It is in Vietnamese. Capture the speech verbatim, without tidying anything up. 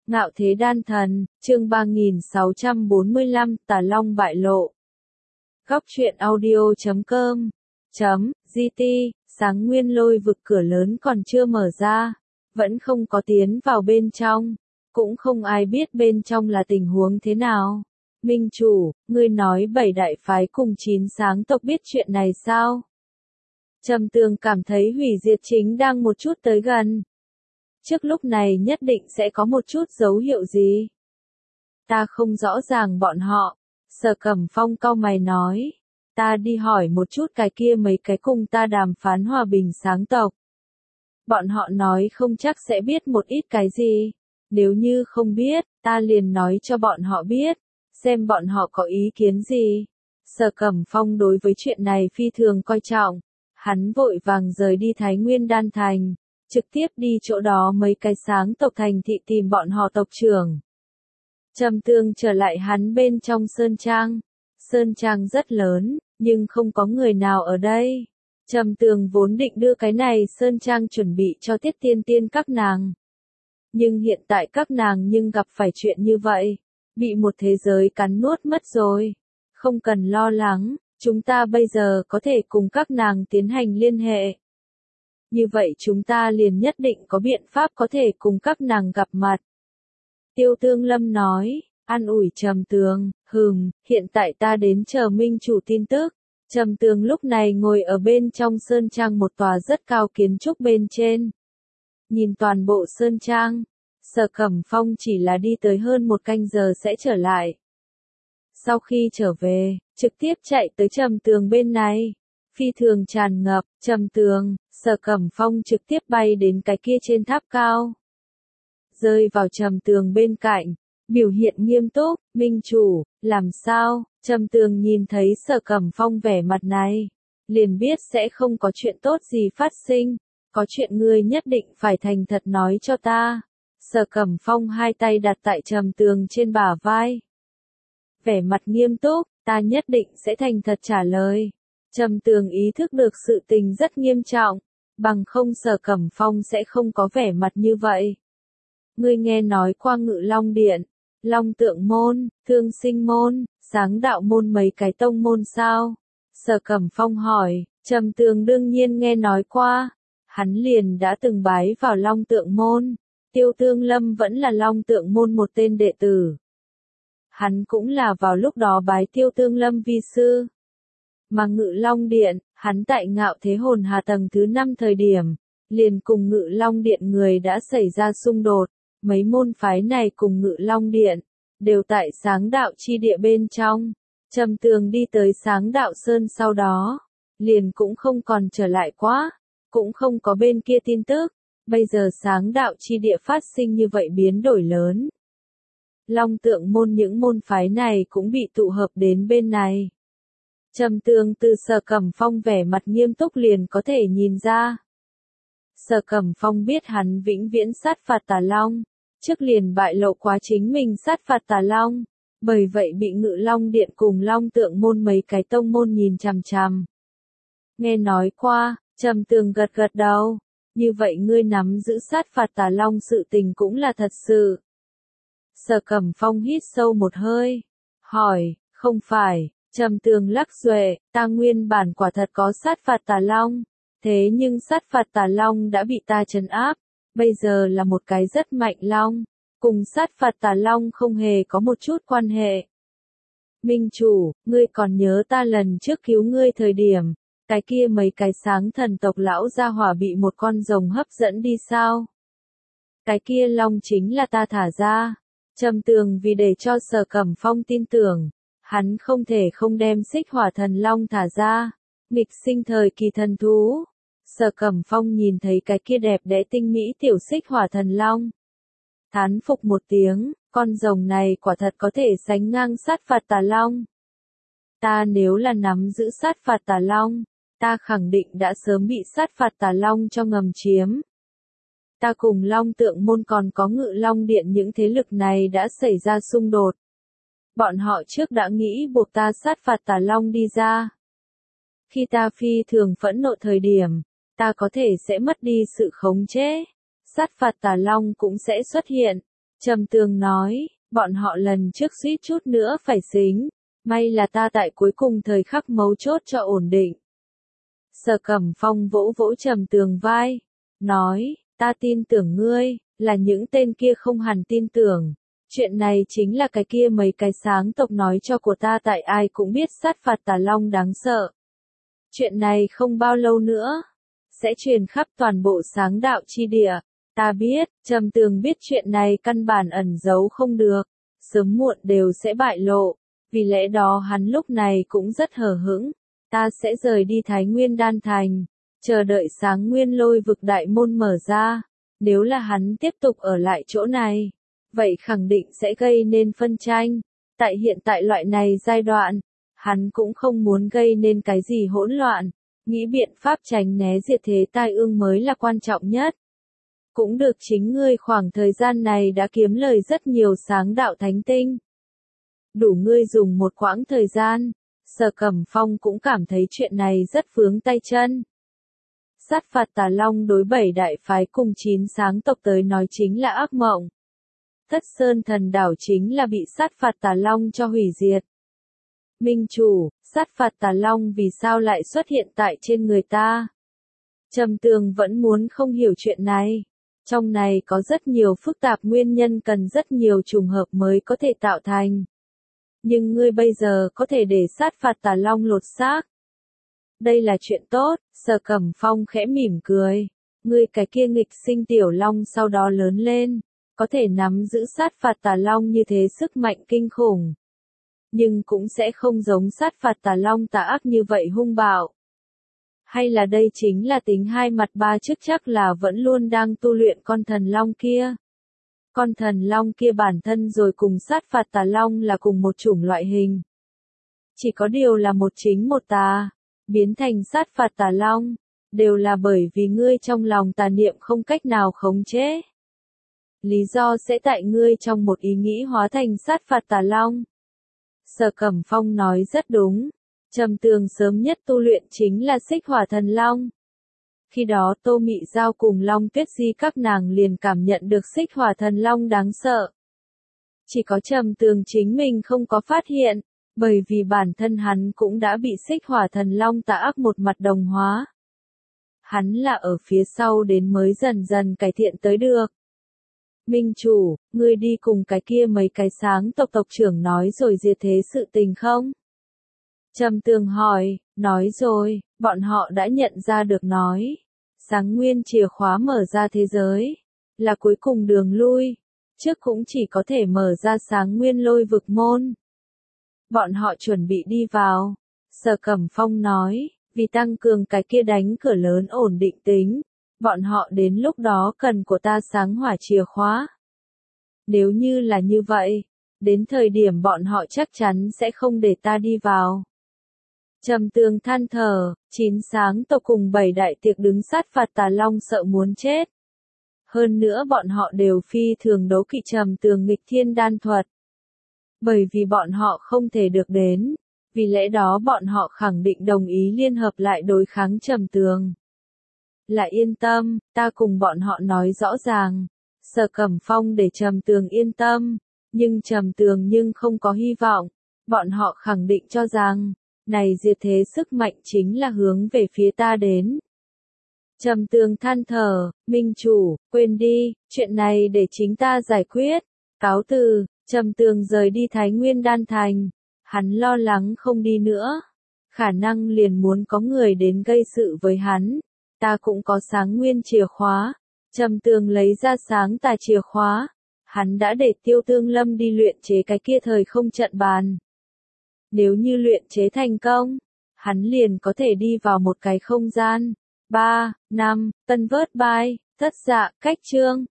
Ngạo thế đan thần, chương ba nghìn sáu trăm bốn mươi lăm, Tà Long bại lộ. Góc truyện audio chấm com chấm gt, sáng nguyên lôi vực cửa lớn còn chưa mở ra, vẫn không có tiến vào bên trong, cũng không ai biết bên trong là tình huống thế nào. Minh chủ, ngươi nói bảy đại phái cùng chín sáng tộc biết chuyện này sao? Trầm Tường cảm thấy hủy diệt chính đang một chút tới gần. Trước lúc này nhất định sẽ có một chút dấu hiệu gì. Ta không rõ ràng bọn họ. Sở Cẩm Phong cau mày nói. Ta đi hỏi một chút cái kia mấy cái cùng ta đàm phán hòa bình sáng tộc. Bọn họ nói không chắc sẽ biết một ít cái gì. Nếu như không biết, ta liền nói cho bọn họ biết. Xem bọn họ có ý kiến gì. Sở Cẩm Phong đối với chuyện này phi thường coi trọng. Hắn vội vàng rời đi Thái Nguyên Đan Thành. Trực tiếp đi chỗ đó mấy cái sáng tộc thành thị tìm bọn họ tộc trưởng. Trầm Tường trở lại hắn bên trong Sơn Trang. Sơn Trang rất lớn, nhưng không có người nào ở đây. Trầm Tường vốn định đưa cái này Sơn Trang chuẩn bị cho Tiết Tiên Tiên các nàng. Nhưng hiện tại các nàng nhưng gặp phải chuyện như vậy. Bị một thế giới cắn nuốt mất rồi. Không cần lo lắng, chúng ta bây giờ có thể cùng các nàng tiến hành liên hệ. Như vậy chúng ta liền nhất định có biện pháp có thể cùng các nàng gặp mặt. Tiêu Tương Lâm nói, an ủi Trầm Tường, hừm, hiện tại ta đến chờ minh chủ tin tức. Trầm Tường lúc này ngồi ở bên trong Sơn Trang một tòa rất cao kiến trúc bên trên. Nhìn toàn bộ Sơn Trang, Sở Cẩm Phong chỉ là đi tới hơn một canh giờ sẽ trở lại. Sau khi trở về, trực tiếp chạy tới Trầm Tường bên này. Phi thường tràn ngập, Trầm Tường, Sở Cẩm Phong trực tiếp bay đến cái kia trên tháp cao. Rơi vào Trầm Tường bên cạnh, biểu hiện nghiêm túc, minh chủ, làm sao? Trầm Tường nhìn thấy Sở Cẩm Phong vẻ mặt này, liền biết sẽ không có chuyện tốt gì phát sinh, có chuyện ngươi nhất định phải thành thật nói cho ta. Sở Cẩm Phong hai tay đặt tại Trầm Tường trên bả vai. Vẻ mặt nghiêm túc, ta nhất định sẽ thành thật trả lời. Trầm Tường ý thức được sự tình rất nghiêm trọng, bằng không Sở Cẩm Phong sẽ không có vẻ mặt như vậy. Ngươi nghe nói qua Ngự Long Điện, Long Tượng Môn, Thương Sinh Môn, Sáng Đạo Môn mấy cái tông môn sao? Sở Cẩm Phong hỏi, Trầm Tường đương nhiên nghe nói qua, hắn liền đã từng bái vào Long Tượng Môn, Tiêu Tương Lâm vẫn là Long Tượng Môn một tên đệ tử. Hắn cũng là vào lúc đó bái Tiêu Tương Lâm vi sư. Mà Ngự Long Điện, hắn tại Ngạo Thế Hồn Hà tầng thứ năm thời điểm, liền cùng Ngự Long Điện người đã xảy ra xung đột, mấy môn phái này cùng Ngự Long Điện, đều tại Sáng Đạo chi địa bên trong. Trầm Tường đi tới Sáng Đạo Sơn sau đó, liền cũng không còn trở lại quá, cũng không có bên kia tin tức, bây giờ Sáng Đạo chi địa phát sinh như vậy biến đổi lớn. Long Tượng Môn những môn phái này cũng bị tụ hợp đến bên này. Trầm Tường từ Sở Cẩm Phong vẻ mặt nghiêm túc liền có thể nhìn ra. Sở Cẩm Phong biết hắn vĩnh viễn sát phạt Tà Long, trước liền bại lộ quá chính mình sát phạt Tà Long, bởi vậy bị Ngự Long Điện cùng Long Tượng Môn mấy cái tông môn nhìn chằm chằm. Nghe nói qua, Trầm Tường gật gật đầu, như vậy ngươi nắm giữ sát phạt Tà Long sự tình cũng là thật sự. Sở Cẩm Phong hít sâu một hơi, hỏi, không phải. Trầm Tường lắc xuề, ta nguyên bản quả thật có sát phạt Tà Long, thế nhưng sát phạt Tà Long đã bị ta trấn áp, bây giờ là một cái rất mạnh long, cùng sát phạt Tà Long không hề có một chút quan hệ. Minh chủ, ngươi còn nhớ ta lần trước cứu ngươi thời điểm, cái kia mấy cái sáng thần tộc lão gia hỏa bị một con rồng hấp dẫn đi sao? Cái kia long chính là ta thả ra. Trầm Tường vì để cho Sở Cẩm Phong tin tưởng, hắn không thể không đem Xích Hỏa Thần Long thả ra, nghịch sinh thời kỳ thần thú. Sở Cẩm Phong nhìn thấy cái kia đẹp đẽ tinh mỹ tiểu Xích Hỏa Thần Long, thán phục một tiếng, con rồng này quả thật có thể sánh ngang sát phạt Tà Long. Ta nếu là nắm giữ sát phạt Tà Long, ta khẳng định đã sớm bị sát phạt Tà Long cho ngầm chiếm. Ta cùng Long Tượng Môn còn có Ngự Long Điện những thế lực này đã xảy ra xung đột. Bọn họ trước đã nghĩ buộc ta sát phạt Tà Long đi ra. Khi ta phi thường phẫn nộ thời điểm, ta có thể sẽ mất đi sự khống chế. Sát phạt Tà Long cũng sẽ xuất hiện. Trầm Tường nói, bọn họ lần trước suýt chút nữa phải xính, may là ta tại cuối cùng thời khắc mấu chốt cho ổn định. Sở Cẩm Phong vỗ vỗ Trầm Tường vai, nói, ta tin tưởng ngươi, là những tên kia không hẳn tin tưởng. Chuyện này chính là cái kia mấy cái sáng tộc nói cho của ta tại ai cũng biết sát phạt Tà Long đáng sợ. Chuyện này không bao lâu nữa, sẽ truyền khắp toàn bộ sáng đạo chi địa. Ta biết, Trầm Tường biết chuyện này căn bản ẩn giấu không được, sớm muộn đều sẽ bại lộ, vì lẽ đó hắn lúc này cũng rất hờ hững. Ta sẽ rời đi Thái Nguyên Đan Thành, chờ đợi sáng nguyên lôi vực đại môn mở ra. Nếu là hắn tiếp tục ở lại chỗ này, vậy khẳng định sẽ gây nên phân tranh. Tại hiện tại loại này giai đoạn, hắn cũng không muốn gây nên cái gì hỗn loạn, nghĩ biện pháp tránh né diệt thế tai ương mới là quan trọng nhất. Cũng được, chính ngươi khoảng thời gian này đã kiếm lời rất nhiều sáng đạo thánh tinh. Đủ ngươi dùng một quãng thời gian. Sở Cẩm Phong cũng cảm thấy chuyện này rất vướng tay chân. Sát phạt Tà Long đối bảy đại phái cùng chín sáng tộc tới nói chính là ác mộng. Thất Sơn Thần Đảo chính là bị sát phạt Tà Long cho hủy diệt. Minh chủ, sát phạt Tà Long vì sao lại xuất hiện tại trên người ta? Trầm Tường vẫn muốn không hiểu chuyện này. Trong này có rất nhiều phức tạp nguyên nhân cần rất nhiều trùng hợp mới có thể tạo thành. Nhưng ngươi bây giờ có thể để sát phạt Tà Long lột xác. Đây là chuyện tốt, Sở Cẩm Phong khẽ mỉm cười. Ngươi cái kia nghịch sinh tiểu long sau đó lớn lên, có thể nắm giữ sát phạt Tà Long như thế sức mạnh kinh khủng. Nhưng cũng sẽ không giống sát phạt Tà Long tà ác như vậy hung bạo. Hay là đây chính là tính hai mặt ba chức, chắc là vẫn luôn đang tu luyện con thần long kia. Con thần long kia bản thân rồi cùng sát phạt Tà Long là cùng một chủng loại hình. Chỉ có điều là một chính một tà, biến thành sát phạt Tà Long, đều là bởi vì ngươi trong lòng tà niệm không cách nào khống chế. Lý do sẽ tại ngươi trong một ý nghĩ hóa thành sát phạt Tà Long. Sở Cẩm Phong nói rất đúng. Trầm Tường sớm nhất tu luyện chính là Xích Hỏa Thần Long. Khi đó Tô Mị Giao cùng Long Tuyết Di các nàng liền cảm nhận được Xích Hỏa Thần Long đáng sợ. Chỉ có Trầm Tường chính mình không có phát hiện, bởi vì bản thân hắn cũng đã bị Xích Hỏa Thần Long tà ác một mặt đồng hóa. Hắn là ở phía sau đến mới dần dần cải thiện tới được. Minh chủ, ngươi đi cùng cái kia mấy cái sáng tộc tộc trưởng nói rồi diệt thế sự tình không? Trầm Tường hỏi, nói rồi, bọn họ đã nhận ra được nói. Sáng nguyên chìa khóa mở ra thế giới, là cuối cùng đường lui, trước cũng chỉ có thể mở ra sáng nguyên lôi vực môn. Bọn họ chuẩn bị đi vào. Sở Cẩm Phong nói, vì tăng cường cái kia đánh cửa lớn ổn định tính, bọn họ đến lúc đó cần của ta sáng hỏa chìa khóa. Nếu như là như vậy, đến thời điểm bọn họ chắc chắn sẽ không để ta đi vào. Trầm Tường than thở, chín sáng tộc cùng bảy đại tiệc đứng sát phạt Tà Long sợ muốn chết. Hơn nữa bọn họ đều phi thường đố kỵ Trầm Tường nghịch thiên đan thuật. Bởi vì bọn họ không thể được đến, vì lẽ đó bọn họ khẳng định đồng ý liên hợp lại đối kháng Trầm Tường. Là yên tâm, ta cùng bọn họ nói rõ ràng. Sở Cẩm Phong để Trầm Tường yên tâm, nhưng Trầm Tường nhưng không có hy vọng. Bọn họ khẳng định cho rằng, này diệt thế sức mạnh chính là hướng về phía ta đến. Trầm Tường than thở, Minh chủ, quên đi, chuyện này để chính ta giải quyết. Cáo từ, Trầm Tường rời đi Thái Nguyên Đan Thành. Hắn lo lắng không đi nữa. Khả năng liền muốn có người đến gây sự với hắn. Ta cũng có sáng nguyên chìa khóa. Trầm Tường lấy ra sáng tà chìa khóa. Hắn đã để Tiêu Tương Lâm đi luyện chế cái kia thời không trận bàn. Nếu như luyện chế thành công, hắn liền có thể đi vào một cái không gian. ba, năm, Tân Vớt Bai, Thất Dạ, Cách Chương.